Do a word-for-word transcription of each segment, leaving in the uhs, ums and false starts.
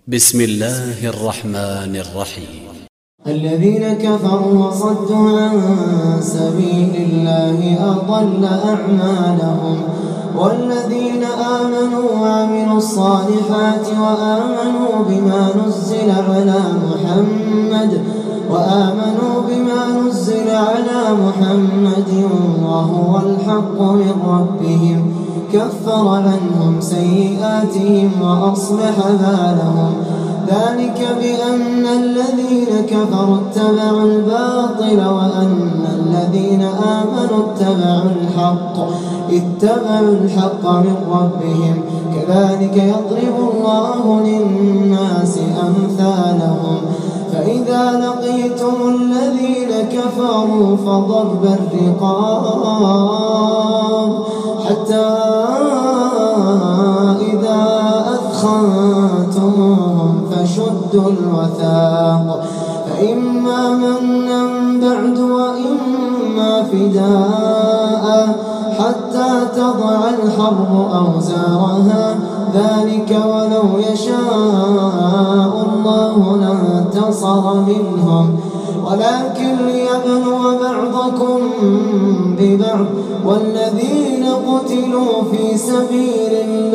بسم الله الرحمن الرحيم. الذين كفروا وصدوا عن سبيل الله أضل أعمالهم، والذين آمنوا وعملوا الصالحات وآمنوا بما نزل على محمد وآمنوا بما نزل على محمد وهو الحق من ربهم كفر عنهم سيئاتهم وأصلح بالهم. ذلك بأن الذين كفروا اتبعوا الباطل وأن الذين آمنوا اتبعوا الحق اتبعوا الحق من ربهم. كذلك يضرب الله للناس أمثالهم. فإذا لقيتم الذين كفروا فضرب الرقاب حتى إذا أثخنتموهم فشدوا الوثاق، فإما منا بعد وإما فداء حتى تضع الحرب أوزارها. ذلك ولو يشاء الله لانتصر منهم، ولكن ليبلو بعضكم ببعض. والذين قتلوا في سبيل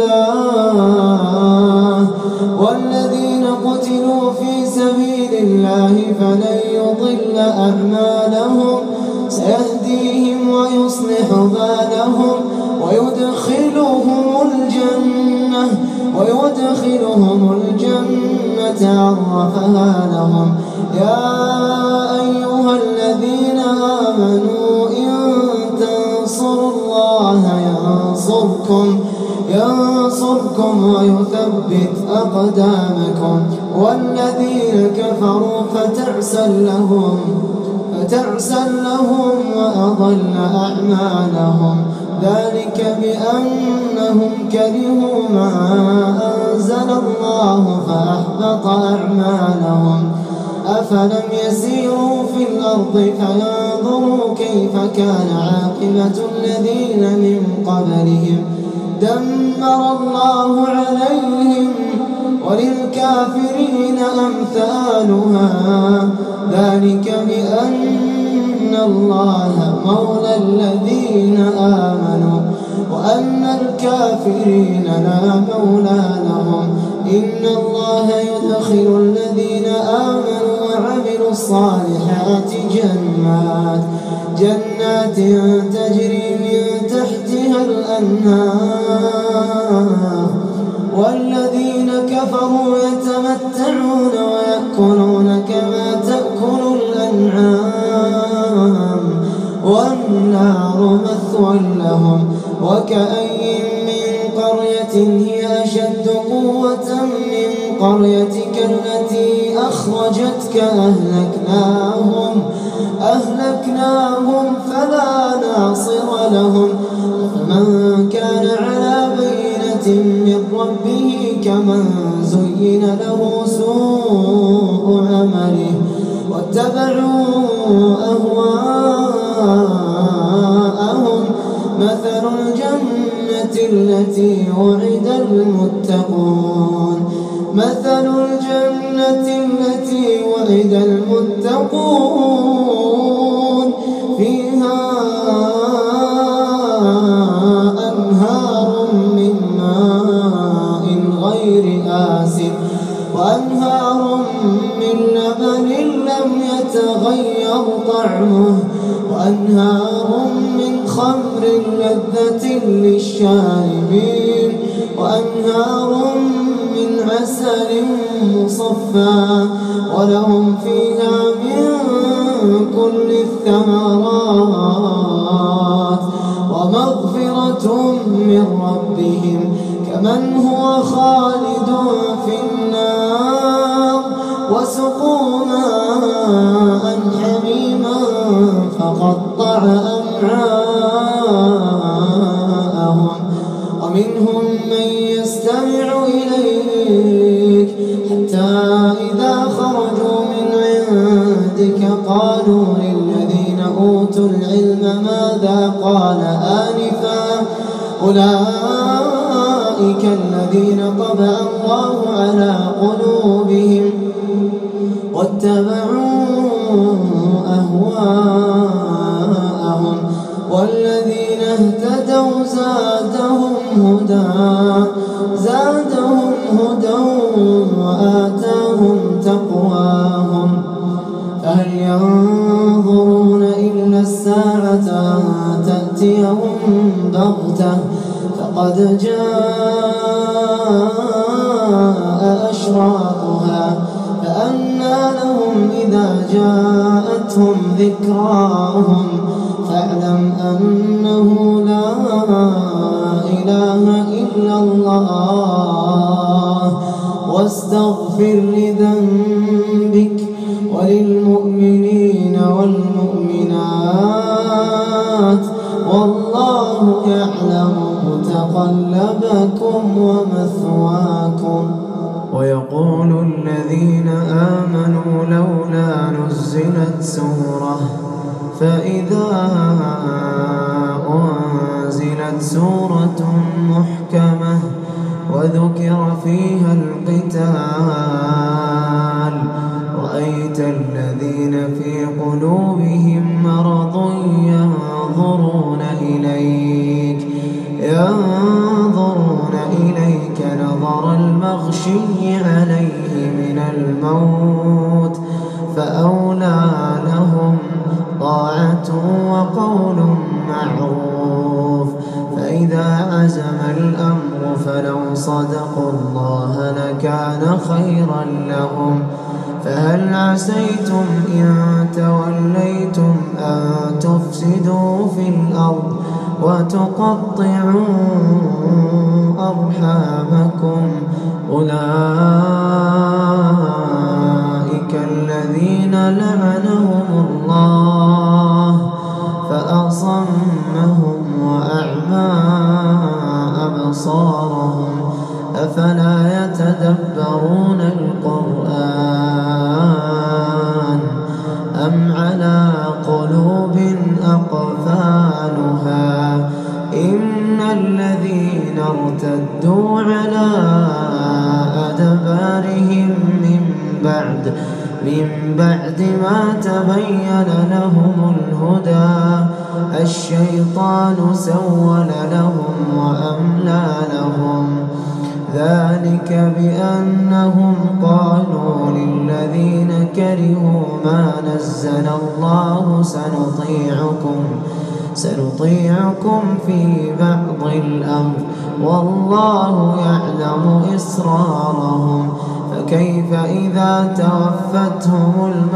الله والذين قتلوا في سبيل الله فلن يضل أعمالهم، سيهديهم ويصلح بالهم ويدخلهم الجنة ويدخلهم الجنة عرفها لهم. يا أيها الذين آمنوا إن تنصروا الله ينصركم ينصركم ويثبت أقدامكم. والذين كفروا فتعسا لهم فتعسا لهم وأضل أعمالهم. ذلك بأنهم كرهوا ما أنزل الله فأحبط أعمالهم. أفلم يسيروا في الأرض فينظروا كيف كان عاقبة الذين من قبلهم دمر الله عليهم وللكافرين أمثالها. ذلك بأن الله مولى الذين آمنوا وأن الكافرين لا مولى لهم. إن الله يدخل الذين آمنوا وعملوا الصالحات جنات جنات تجري من تحتها الأنهار، والذين كفروا يتمتعون ويأكلون كما تأكل الأنعام والنار مثوى لهم. وكأين من قرية هي أشد قوة من قريتك التي أخرجتك أهلكناهم أهلكناهم فلا ناصر لهم. فمن كان على بينة من ربه كمن زين له سوء عمله واتبعوا أهواءهم. مثل الجنة التي وعد المتقون مثل الجنة التي وعد المتقون فيها أنهار من ماء غير آسن وأنهار من لبن لم يتغير طعمه وأنهار من خمر لذة للشاربين وأنهار من عسل مصفى ولهم فيها من كل الثمرات ومغفرة من ربهم كمن هو خالد في النار وسقوا ماء حميما فقطع أمعاءهم. ومنهم من يستمع إليك حتى إذا خرجوا من عندك قالوا للذين أوتوا العلم ماذا قال آنفا أولئك الذين طبع الله على قلوبهم واتبعوا أهواءهم والذين اهتدوا زادهم هدى زادهم هدى وآتاهم تقواهم فهل ينظرون إلا الساعة أن تأتيهم بغتة فقد جاء أشراطها فأنى لهم إذا جاءتهم ذكراهم فاعلم أنه لا إله إلا الله واستغفر لذنبك وللمؤمنين والمؤمنات والله يعلم متقلبكم ومثواكم. ويقول الذين آمنوا لولا نزلت سورة فإذا أنزلت سورة محكمة وذكر فيها القتال رأيت الذين في قلوبهم مرض ينظرون إليك ينظرون إليك نظر المغشي عليه من الموت فأولى لهم طاعة وقول معروف فإذا عزم الأمر فلو صدقوا الله لكان خيرا لهم فهل عسيتم إن توليتم أن تفسدوا في الأرض وتقطعوا أرحامكم أولئك الذين لعنهم الله فأصمهم وأعمى أبصارهم أفلا يتدبرون القرآن أم على قلوب أقفالها إن الذين ارتدوا على أدبارهم من بعد من بعد ما تبين لهم الهدى الشيطان سول لهم وأملى لهم ذلك بأنهم قالوا للذين كرهوا ما نزل الله سنطيعكم سنطيعكم في بعض الأمر والله يعلم إسرارهم فكيف إذا توفتهم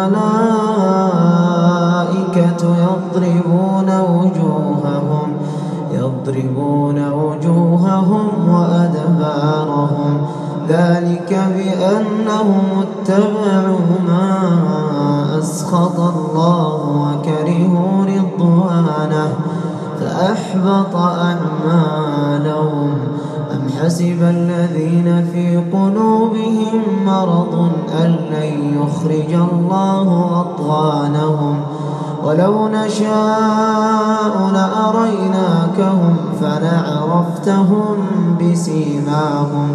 الملائكة يضربون وجوههم يضربون وجوههم وأدبارهم ذلك بأنهم اتبعوا ما أسخط الله وكرهوا رضوانه فأحبط أعمالهم أم حسب الذين في قلوبهم مرض أن لن يخرج الله أضغانهم ولو نشاء لأريناكهم فلعرفتهم بسيماهم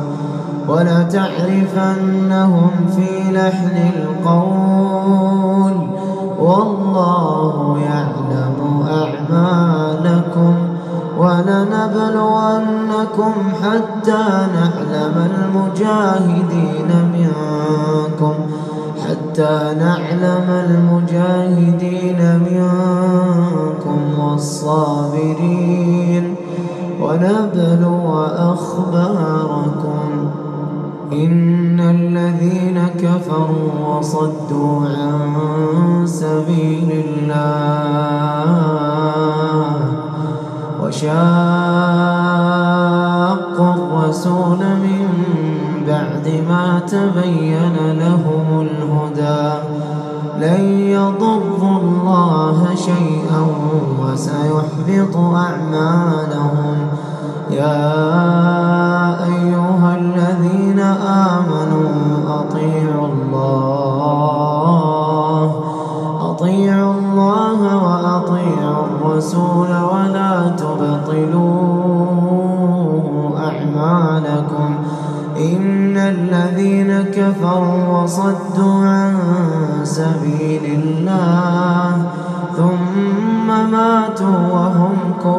ولتعرفنهم في لحن القول والله يعلم أعمالكم ولنبلونكم حتى نعلم المجاهدين منكم حتى نعلم المجاهدين منكم والصابرين ونبلو أخباركم إن الذين كفروا وصدوا عن سبيل الله وشاقوا الرسول من بعد ما تبين لهم الهدى لن يضروا الله شيئا وسيحبط أعمالهم يا أيها الذين آمنوا أطيعوا الله أطيعوا الله وأطيعوا الرسول ولا تبطلوا أعمالكم إن الذين كفروا وصدوا عن سبيل الله ثم ماتوا وهم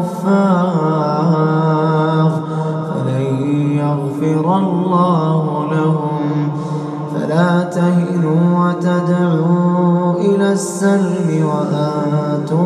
كفار فلن يغفر الله لهم. فلا تهنوا وتدعوا إلى السلم وأنتم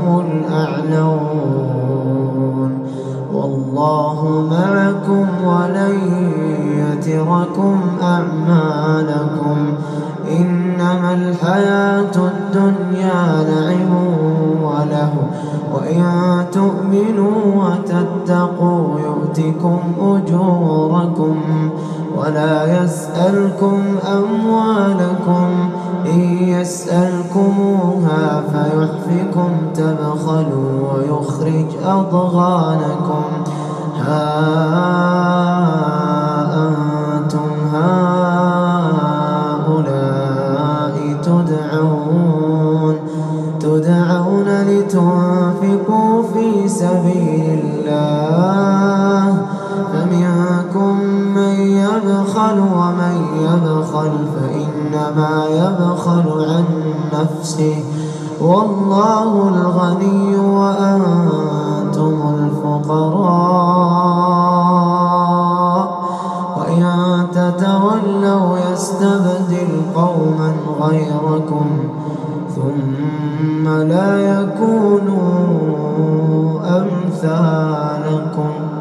الأعلون والله معكم ولن يتركم أعمالكم. إنما الحياة الدنيا لعب وله وإن تؤمنوا وتتقوا يؤتكم أجوركم ولا يسألكم أموالكم. إن يسألكموها فيحفكم تبخلوا ويخرج أضغانكم. ها أنتم هؤلاء تدعون تدعون لتنفقوا في سبيل الله فمنكم من يبخل ومن يبخل فإنما يبخل عن نفسه والله الغني وأنتم الفقراء وإن تتولوا يستبدل قوما غيركم ثم لا يكونوا أمثالكم.